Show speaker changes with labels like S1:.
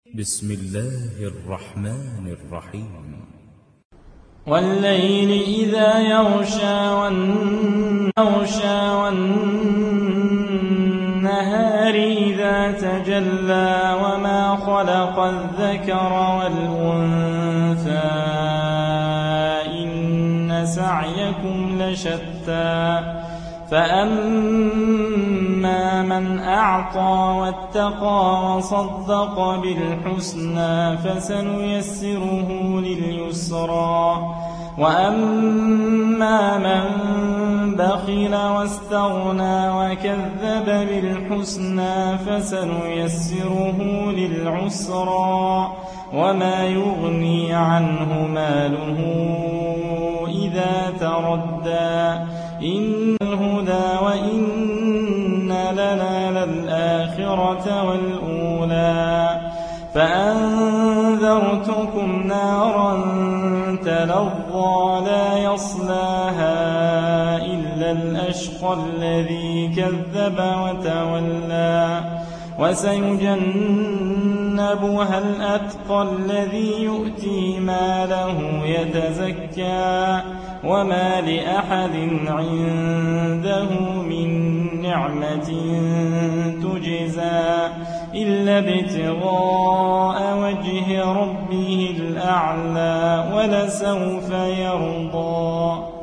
S1: بسم الله الرحمن الرحيم
S2: والليل إذا يغشى والنهار إذا تجلى وما خلق الذكر والأنثى إن سعيكم لشتى فأما من أعطى واتقى وصدق بالحسنى فسنيسره لليسرى وأما من بخل واستغنى وكذب بالحسنى فسنيسره للعسرى وما يغني عنه ماله إذا تردى إن الهدى وإن لنا للآخرة والأولى فأنذرتكم نارا تلظى لا يصلاها إلا الأشقى الذي كذب وتولى وسيجنبها الأتقى الذي يؤتي ماله يتزكى وما لأحد عنده من نعمة تجزى إلا ابتغاء وجه ربه الأعلى ولسوف يرضى.